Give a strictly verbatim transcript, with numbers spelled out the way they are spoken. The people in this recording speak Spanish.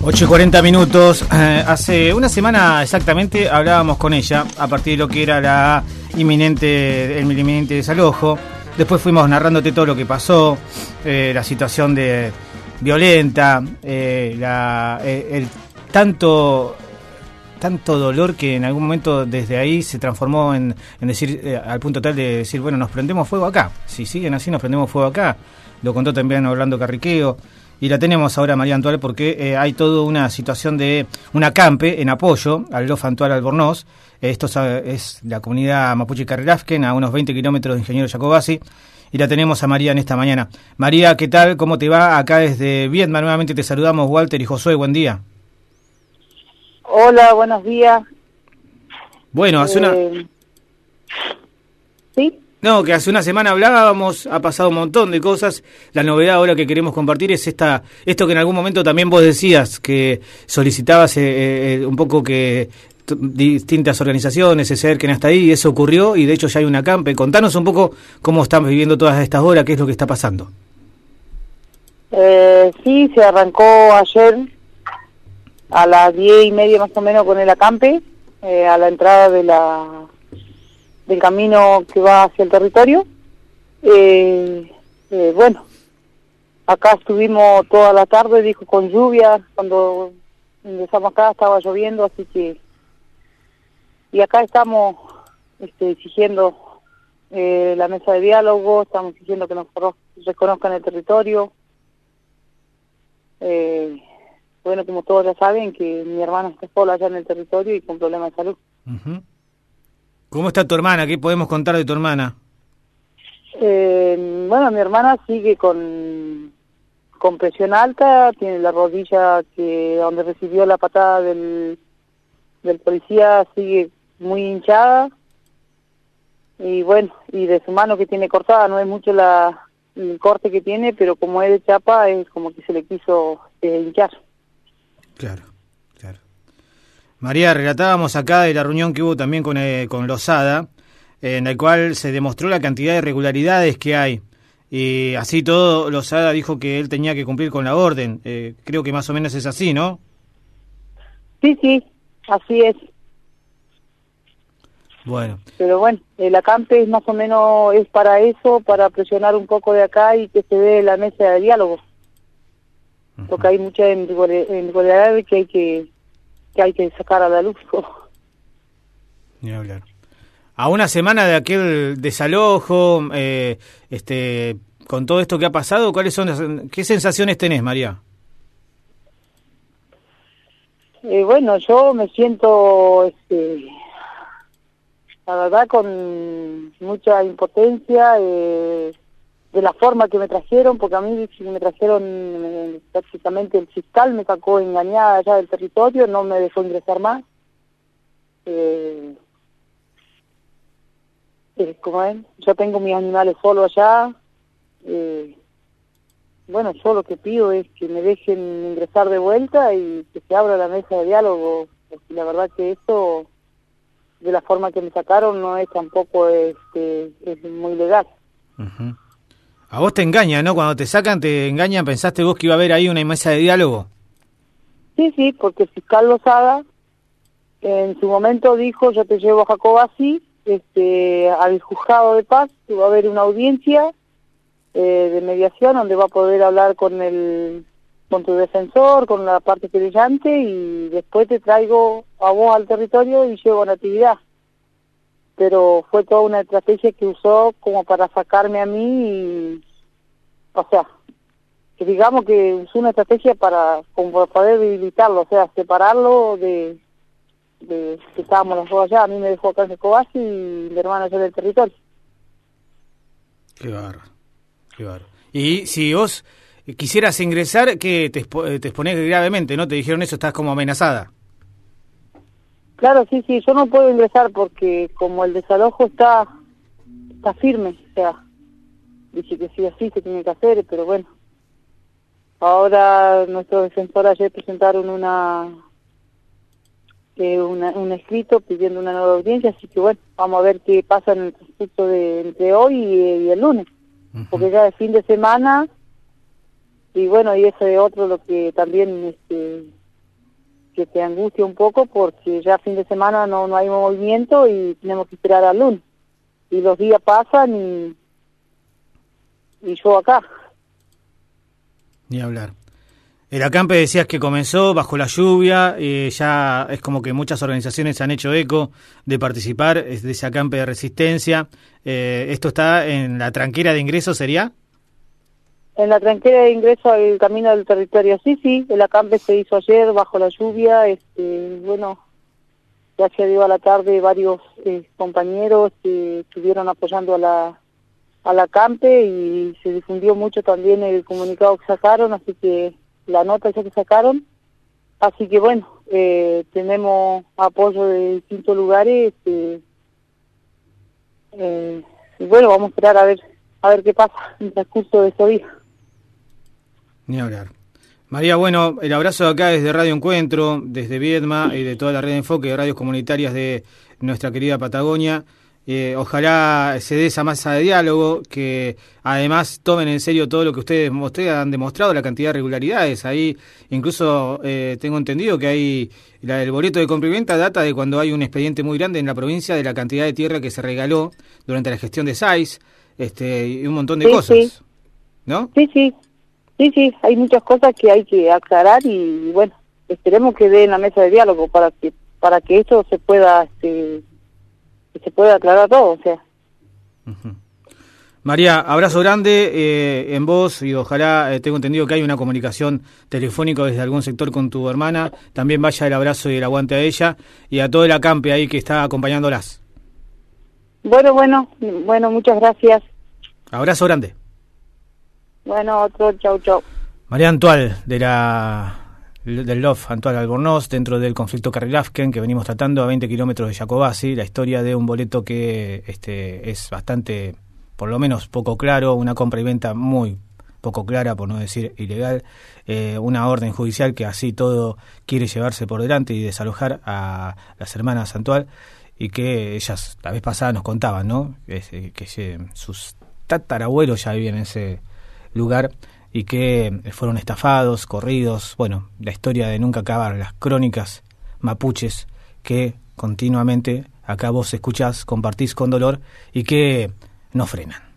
ocho y cuarenta minutos. Eh, hace una semana exactamente hablábamos con ella a partir de lo que era la inminente, el inminente desalojo. Después fuimos narrándote todo lo que pasó, eh, la situación de violenta, eh, la, eh, el tanto tanto dolor que en algún momento desde ahí se transformó en, en decir, eh, al punto tal de decir, bueno, nos prendemos fuego acá. Si siguen así, nos prendemos fuego acá. Lo contó también Orlando Carriqueo. Y la tenemos ahora, María Antual, porque eh, hay toda una situación de un acampe en apoyo al Lofa Antual Albornoz. Eh, esto es, es la comunidad Mapuche Carrerafken, a unos veinte kilómetros de Ingeniero Jacobasi. Y la tenemos a María en esta mañana. María, ¿qué tal? ¿Cómo te va? Acá desde Viedma nuevamente te saludamos, Walter y Josué. Buen día. Hola, buenos días. Bueno, hace una... Eh, ¿Sí? No, que hace una semana hablábamos, ha pasado un montón de cosas. La novedad ahora que queremos compartir es esta, esto que en algún momento también vos decías, que solicitabas eh, eh, un poco que t- distintas organizaciones se acerquen hasta ahí, y eso ocurrió, y de hecho ya hay un acampe. Contanos un poco cómo están viviendo todas estas horas, qué es lo que está pasando. Eh, sí, se arrancó ayer a las diez y media más o menos con el acampe, eh, a la entrada de la del camino que va hacia el territorio. Eh, eh, bueno, acá estuvimos toda la tarde, dijo, con lluvia. Cuando empezamos acá estaba lloviendo, así que... Y acá estamos este, exigiendo eh, la mesa de diálogo, estamos exigiendo que nos reconozcan el territorio. Eh, bueno, como todos ya saben, que mi hermana está sola allá en el territorio y con problemas de salud. Uh-huh. ¿Cómo está tu hermana? ¿Qué podemos contar de tu hermana? Eh, bueno, mi hermana sigue con, con presión alta, tiene la rodilla que donde recibió la patada del, del policía sigue muy hinchada, y bueno, y de su mano que tiene cortada, no es mucho la, el corte que tiene, pero como es de chapa es como que se le quiso eh, hinchar. Claro, claro. María, relatábamos acá de la reunión que hubo también con, eh, con Lozada, eh, en la cual se demostró la cantidad de irregularidades que hay. Y así todo, Lozada dijo que él tenía que cumplir con la orden. Eh, creo que más o menos es así, ¿no? Sí, sí, así es. Bueno. Pero bueno, el acampe es más o menos es para eso, para presionar un poco de acá y que se dé la mesa de diálogo. Uh-huh. Porque hay mucha irregularidad que hay que que hay que sacar a la luz. Ni hablar. A una semana de aquel desalojo, eh, este, con todo esto que ha pasado, ¿cuáles son las, qué sensaciones tenés, María? Eh, bueno, yo me siento, este, la verdad, con mucha impotencia eh, de la forma que me trajeron, porque a mí me trajeron eh, prácticamente el fiscal, me sacó engañada allá del territorio, no me dejó ingresar más. Eh, eh, ¿Cómo es? Yo tengo mis animales solo allá. Eh, bueno, yo lo que pido es que me dejen ingresar de vuelta y que se abra la mesa de diálogo, porque la verdad que esto, de la forma que me sacaron, no es tampoco este, es muy legal. Uh-huh. A vos te engañan, ¿no? Cuando te sacan, te engañan. ¿Pensaste vos que iba a haber ahí una mesa de diálogo? Sí, sí, porque el fiscal Lozada en su momento dijo, yo te llevo a Jacobasi, este, al juzgado de paz, que va a haber una audiencia eh, de mediación donde va a poder hablar con el con tu defensor, con la parte querellante, y después te traigo a vos al territorio y llevo una actividad. Pero fue toda una estrategia que usó como para sacarme a mí, y, o sea, que digamos que usó una estrategia para, como para poder debilitarlo, o sea, separarlo de, de que estábamos los dos allá. A mí me dejó acá en Jacobasi y mi hermana allá del territorio. Qué bárbaro, qué bárbaro. Y si vos quisieras ingresar, que te, te exponés gravemente, ¿no? Te dijeron eso, estás como amenazada. Claro, sí, sí, yo no puedo ingresar porque como el desalojo está está firme, o sea, dice que sí, así se tiene que hacer, pero bueno. Ahora nuestros defensores ayer presentaron una, eh, una un escrito pidiendo una nueva audiencia, así que bueno, vamos a ver qué pasa en el transcurso de entre hoy y, y el lunes, uh-huh. Porque ya es fin de semana, y bueno, y eso es otro lo que también este que te angustia un poco porque ya fin de semana no, no hay movimiento y tenemos que esperar al lunes. Y los días pasan y, y yo acá. Ni hablar. El acampe decías que comenzó bajo la lluvia, eh, ya es como que muchas organizaciones han hecho eco de participar de ese acampe de resistencia. Eh, ¿Esto está en la tranquera de ingreso, sería? En la tranquera de ingreso al camino del territorio, sí, sí, el acampe se hizo ayer bajo la lluvia, este, bueno, ya se dio a la tarde varios eh, compañeros que estuvieron apoyando a la al acampe y se difundió mucho también el comunicado que sacaron, así que la nota ya que sacaron, así que bueno, eh, tenemos apoyo de distintos lugares, eh, eh, y bueno, vamos a esperar a ver a ver qué pasa en el transcurso de estos días. Ni hablar. María, bueno, el abrazo de acá desde Radio Encuentro, desde Viedma y de toda la red de enfoque de radios comunitarias de nuestra querida Patagonia. Eh, ojalá se dé esa masa de diálogo, que además tomen en serio todo lo que ustedes, ustedes han demostrado, la cantidad de irregularidades. Ahí incluso eh, tengo entendido que hay la, el boleto de compra y venta data de cuando hay un expediente muy grande en la provincia de la cantidad de tierra que se regaló durante la gestión de S A I S, este, y un montón de sí, cosas, sí. ¿no? Sí, sí, sí, sí, hay muchas cosas que hay que aclarar y bueno, esperemos que den la mesa de diálogo para que para que esto se pueda este, que se pueda aclarar todo, o sea. Uh-huh. María, abrazo grande eh, en vos y ojalá, eh, tengo entendido que hay una comunicación telefónica desde algún sector con tu hermana, también vaya el abrazo y el aguante a ella y a todo el acampe ahí que está acompañándolas. Bueno, bueno, bueno, muchas gracias. Abrazo grande. Bueno, otro, chau, chau. María Antual, de la del L O F Antual Albornoz, dentro del conflicto Carrilafken que venimos tratando a veinte kilómetros de Jacobasi, la historia de un boleto que este es bastante, por lo menos poco claro, una compra y venta muy poco clara, por no decir ilegal, eh, una orden judicial que así todo quiere llevarse por delante y desalojar a las hermanas Antual, y que ellas la vez pasada nos contaban, ¿no? Es, eh, que eh, sus tatarabuelos ya vivían en ese lugar y que fueron estafados, corridos, bueno, la historia de nunca acabar, las crónicas mapuches que continuamente acá vos escuchás, compartís con dolor y que no frenan.